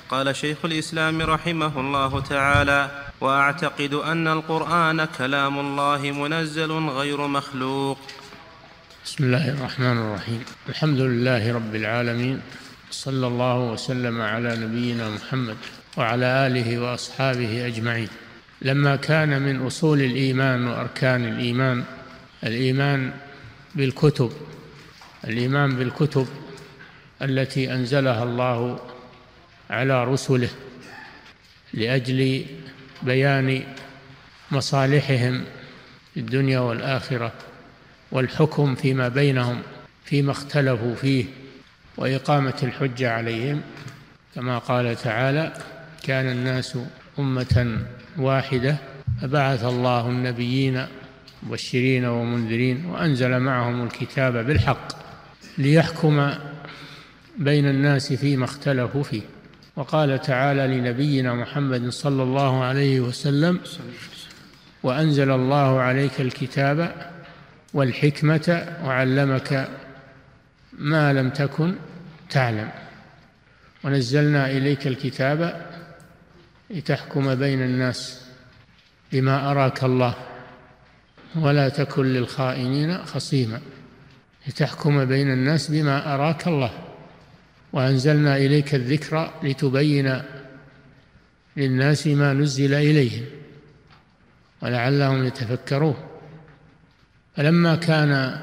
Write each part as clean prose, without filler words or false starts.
قال شيخ الإسلام رحمه الله تعالى: وأعتقد أن القرآن كلام الله منزل غير مخلوق. بسم الله الرحمن الرحيم. الحمد لله رب العالمين، صلى الله وسلم على نبينا محمد وعلى آله وأصحابه أجمعين. لما كان من أصول الإيمان وأركان الإيمان بالكتب التي أنزلها الله على رسله لأجل بيان مصالحهم في الدنيا والآخرة والحكم فيما بينهم فيما اختلفوا فيه وإقامة الحجة عليهم، كما قال تعالى: كان الناس أمة واحدة فبعث الله النبيين مبشرين ومنذرين وأنزل معهم الكتاب بالحق ليحكم بين الناس فيما اختلفوا فيه. وقال تعالى لنبينا محمد صلى الله عليه وسلم: وأنزل الله عليك الكتاب والحكمة وعلمك ما لم تكن تعلم ونزلنا إليك الكتاب لتحكم بين الناس بما أراك الله ولا تكن للخائنين خصيما، لتحكم بين الناس بما أراك الله. وأنزلنا إليك الذكر لتبين للناس ما نزل إليهم ولعلهم يتفكرون. فلما كان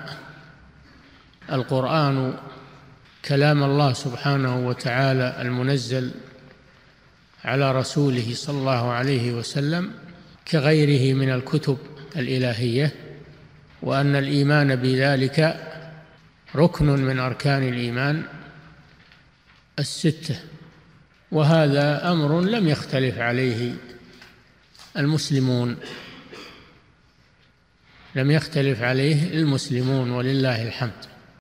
القرآن كلام الله سبحانه وتعالى المنزل على رسوله صلى الله عليه وسلم كغيره من الكتب الإلهية، وأن الإيمان بذلك ركن من أركان الإيمان الستة، وهذا أمر لم يختلف عليه المسلمون، ولله الحمد.